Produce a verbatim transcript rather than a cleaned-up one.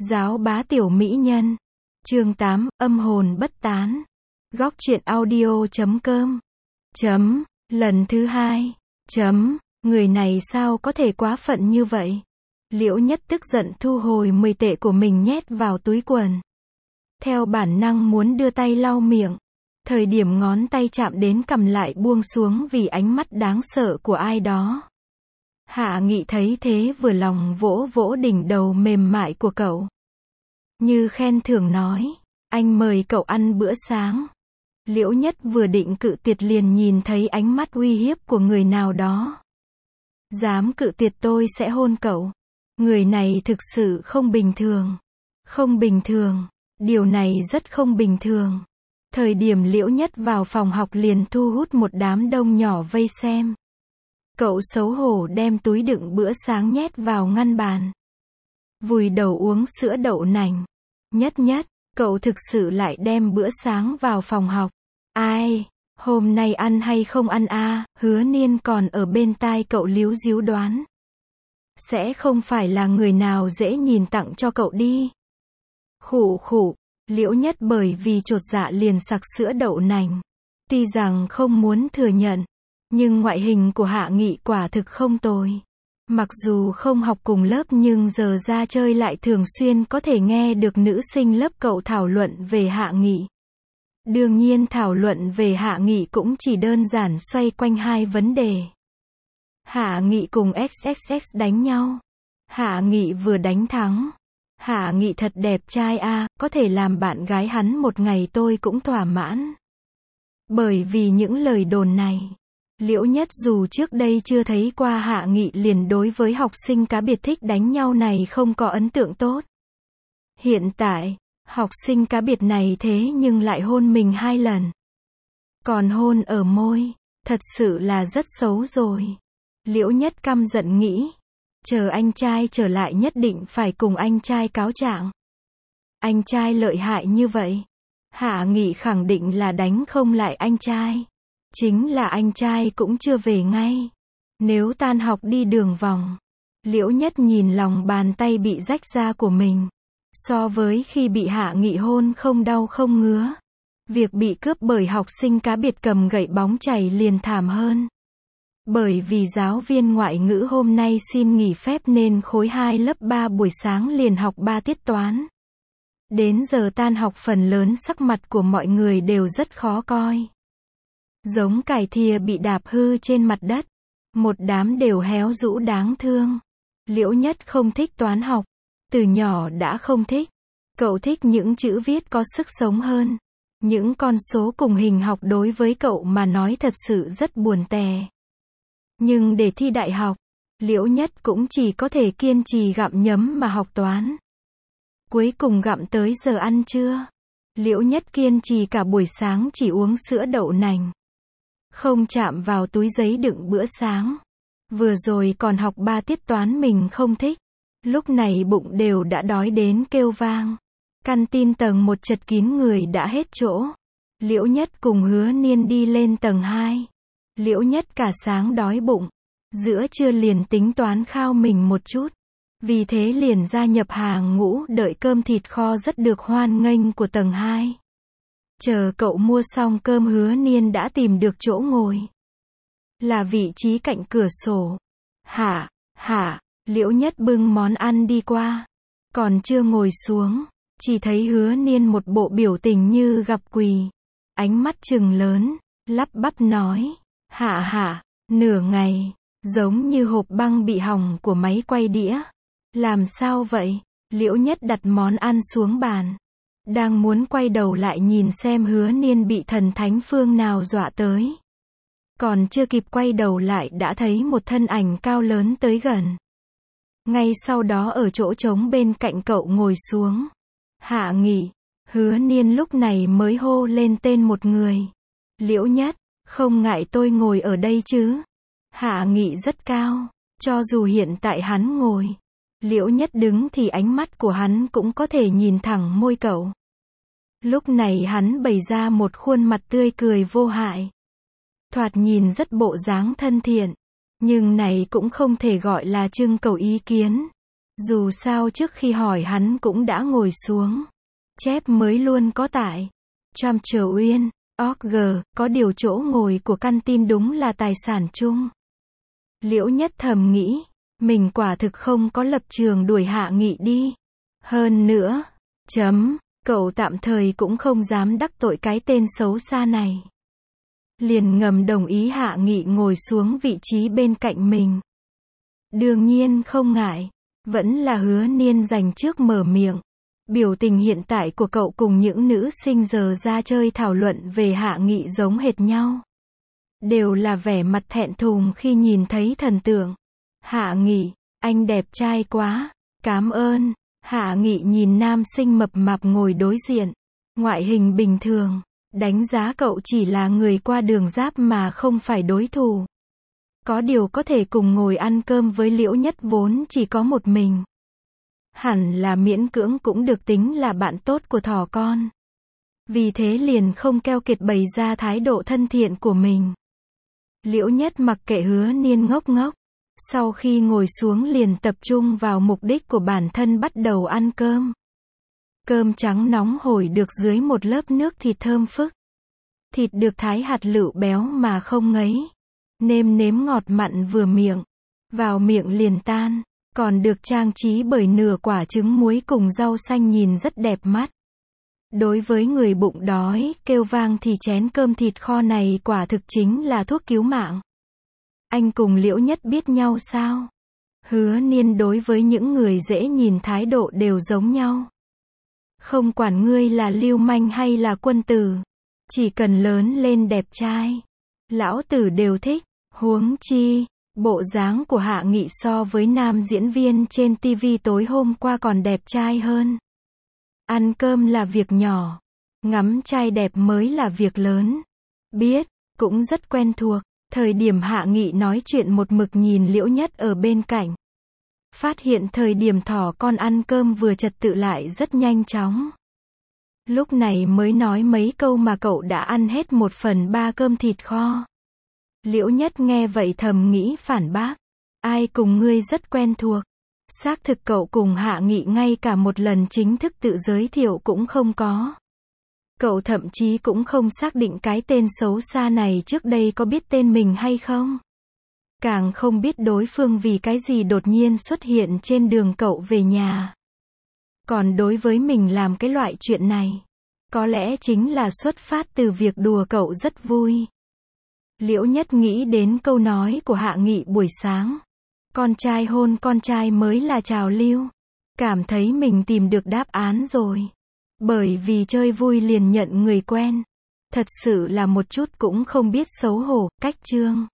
Giáo bá tiểu mỹ nhân. Chương tám, âm hồn bất tán. Góc truyện audio chấm com. Chấm, lần thứ hai. Chấm, người này sao có thể quá phận như vậy? Liễu Nhất tức giận thu hồi mười tệ của mình nhét vào túi quần. Theo bản năng muốn đưa tay lau miệng. Thời điểm ngón tay chạm đến cằm lại buông xuống vì ánh mắt đáng sợ của ai đó. Hạ Nghị thấy thế vừa lòng vỗ vỗ đỉnh đầu mềm mại của cậu. Như khen thưởng nói, anh mời cậu ăn bữa sáng. Liễu Nhất vừa định cự tuyệt liền nhìn thấy ánh mắt uy hiếp của người nào đó. Dám cự tuyệt tôi sẽ hôn cậu. Người này thực sự không bình thường. Không bình thường. Điều này rất không bình thường. Thời điểm Liễu Nhất vào phòng học liền thu hút một đám đông nhỏ vây xem. Cậu xấu hổ đem túi đựng bữa sáng nhét vào ngăn bàn. Vùi đầu uống sữa đậu nành. Nhất Nhất, cậu thực sự lại đem bữa sáng vào phòng học. Ai, hôm nay ăn hay không ăn a? À? Hứa Niên còn ở bên tai cậu líu díu đoán. Sẽ không phải là người nào dễ nhìn tặng cho cậu đi. Khụ khụ, Liễu Nhất bởi vì chột dạ liền sặc sữa đậu nành. Tuy rằng không muốn thừa nhận, nhưng ngoại hình của Hạ Nghị quả thực không tồi. Mặc dù không học cùng lớp nhưng giờ ra chơi lại thường xuyên có thể nghe được nữ sinh lớp cậu thảo luận về Hạ Nghị. Đương nhiên thảo luận về Hạ Nghị cũng chỉ đơn giản xoay quanh hai vấn đề. Hạ Nghị cùng ích ích ích đánh nhau. Hạ Nghị vừa đánh thắng. Hạ Nghị thật đẹp trai a, à, có thể làm bạn gái hắn một ngày tôi cũng thỏa mãn. Bởi vì những lời đồn này, Liễu Nhất dù trước đây chưa thấy qua Hạ Nghị liền đối với học sinh cá biệt thích đánh nhau này không có ấn tượng tốt. Hiện tại, học sinh cá biệt này thế nhưng lại hôn mình hai lần. Còn hôn ở môi, thật sự là rất xấu rồi. Liễu Nhất căm giận nghĩ, chờ anh trai trở lại nhất định phải cùng anh trai cáo trạng. Anh trai lợi hại như vậy, Hạ Nghị khẳng định là đánh không lại anh trai. Chính là anh trai cũng chưa về ngay. Nếu tan học đi đường vòng, Liễu Nhất nhìn lòng bàn tay bị rách ra của mình. So với khi bị Hạ Nghị hôn không đau không ngứa, việc bị cướp bởi học sinh cá biệt cầm gậy bóng chày liền thảm hơn. Bởi vì giáo viên ngoại ngữ hôm nay xin nghỉ phép nên khối hai lớp ba buổi sáng liền học ba tiết toán. Đến giờ tan học phần lớn sắc mặt của mọi người đều rất khó coi. Giống cải thìa bị đạp hư trên mặt đất. Một đám đều héo rũ đáng thương. Liễu Nhất không thích toán học. Từ nhỏ đã không thích. Cậu thích những chữ viết có sức sống hơn. Những con số cùng hình học đối với cậu mà nói thật sự rất buồn tẻ. Nhưng để thi đại học, Liễu Nhất cũng chỉ có thể kiên trì gặm nhấm mà học toán. Cuối cùng gặm tới giờ ăn trưa. Liễu Nhất kiên trì cả buổi sáng chỉ uống sữa đậu nành. Không chạm vào túi giấy đựng bữa sáng. Vừa rồi còn học ba tiết toán mình không thích. Lúc này bụng đều đã đói đến kêu vang. Căn tin tầng một chật kín người đã hết chỗ. Liễu Nhất cùng Hứa Niên đi lên tầng hai. Liễu Nhất cả sáng đói bụng. Giữa trưa liền tính toán khao mình một chút. Vì thế liền gia nhập hàng ngũ đợi cơm thịt kho rất được hoan nghênh của tầng hai. Chờ cậu mua xong cơm Hứa Niên đã tìm được chỗ ngồi. Là vị trí cạnh cửa sổ. Hả, hả, Liễu Nhất bưng món ăn đi qua. Còn chưa ngồi xuống, chỉ thấy Hứa Niên một bộ biểu tình như gặp quỷ. Ánh mắt trừng lớn, lắp bắp nói. Hả hả, nửa ngày, giống như hộp băng bị hỏng của máy quay đĩa. Làm sao vậy? Liễu Nhất đặt món ăn xuống bàn. Đang muốn quay đầu lại nhìn xem Hứa Niên bị thần thánh phương nào dọa tới. Còn chưa kịp quay đầu lại đã thấy một thân ảnh cao lớn tới gần. Ngay sau đó ở chỗ trống bên cạnh cậu ngồi xuống. Hạ Nghị. Hứa Niên lúc này mới hô lên tên một người. Liễu Nhất, không ngại tôi ngồi ở đây chứ? Hạ Nghị rất cao. Cho dù hiện tại hắn ngồi, Liễu Nhất đứng thì ánh mắt của hắn cũng có thể nhìn thẳng môi cậu. Lúc này hắn bày ra một khuôn mặt tươi cười vô hại. Thoạt nhìn rất bộ dáng thân thiện. Nhưng này cũng không thể gọi là trưng cầu ý kiến. Dù sao trước khi hỏi hắn cũng đã ngồi xuống. Chép mới luôn có tại. Trump Trở Uyên, o giê, có điều chỗ ngồi của căn tin đúng là tài sản chung. Liễu Nhất thầm nghĩ, mình quả thực không có lập trường đuổi Hạ Nghị đi. Hơn nữa, chấm, cậu tạm thời cũng không dám đắc tội cái tên xấu xa này. Liền ngầm đồng ý Hạ Nghị ngồi xuống vị trí bên cạnh mình. Đương nhiên không ngại, vẫn là Hứa Niên dành trước mở miệng. Biểu tình hiện tại của cậu cùng những nữ sinh giờ ra chơi thảo luận về Hạ Nghị giống hệt nhau. Đều là vẻ mặt thẹn thùng khi nhìn thấy thần tượng. Hạ Nghị, anh đẹp trai quá, cảm ơn. Hạ Nghị nhìn nam sinh mập mạp ngồi đối diện. Ngoại hình bình thường, đánh giá cậu chỉ là người qua đường giáp mà không phải đối thủ. Có điều có thể cùng ngồi ăn cơm với Liễu Nhất vốn chỉ có một mình. Hẳn là miễn cưỡng cũng được tính là bạn tốt của thỏ con. Vì thế liền không keo kiệt bày ra thái độ thân thiện của mình. Liễu Nhất mặc kệ Hứa Niên ngốc ngốc. Sau khi ngồi xuống liền tập trung vào mục đích của bản thân bắt đầu ăn cơm. Cơm trắng nóng hổi được dưới một lớp nước thịt thơm phức. Thịt được thái hạt lựu béo mà không ngấy. Nêm nếm ngọt mặn vừa miệng. Vào miệng liền tan. Còn được trang trí bởi nửa quả trứng muối cùng rau xanh nhìn rất đẹp mắt. Đối với người bụng đói, kêu vang thì chén cơm thịt kho này quả thực chính là thuốc cứu mạng. Anh cùng Liễu Nhất biết nhau sao? Hứa Niên đối với những người dễ nhìn thái độ đều giống nhau. Không quản ngươi là lưu manh hay là quân tử. Chỉ cần lớn lên đẹp trai. Lão tử đều thích. Huống chi, bộ dáng của Hạ Nghị so với nam diễn viên trên ti vi tối hôm qua còn đẹp trai hơn. Ăn cơm là việc nhỏ. Ngắm trai đẹp mới là việc lớn. Biết, cũng rất quen thuộc. Thời điểm Hạ Nghị nói chuyện một mực nhìn Liễu Nhất ở bên cạnh. Phát hiện thời điểm thỏ con ăn cơm vừa trật tự lại rất nhanh chóng. Lúc này mới nói mấy câu mà cậu đã ăn hết một phần ba cơm thịt kho. Liễu Nhất nghe vậy thầm nghĩ phản bác. Ai cùng ngươi rất quen thuộc. Xác thực cậu cùng Hạ Nghị ngay cả một lần chính thức tự giới thiệu cũng không có. Cậu thậm chí cũng không xác định cái tên xấu xa này trước đây có biết tên mình hay không. Càng không biết đối phương vì cái gì đột nhiên xuất hiện trên đường cậu về nhà. Còn đối với mình làm cái loại chuyện này, có lẽ chính là xuất phát từ việc đùa cậu rất vui. Liễu Nhất nghĩ đến câu nói của Hạ Nghị buổi sáng. Con trai hôn con trai mới là trào lưu. Cảm thấy mình tìm được đáp án rồi. Bởi vì chơi vui liền nhận người quen. Thật sự là một chút cũng không biết xấu hổ, cách chương.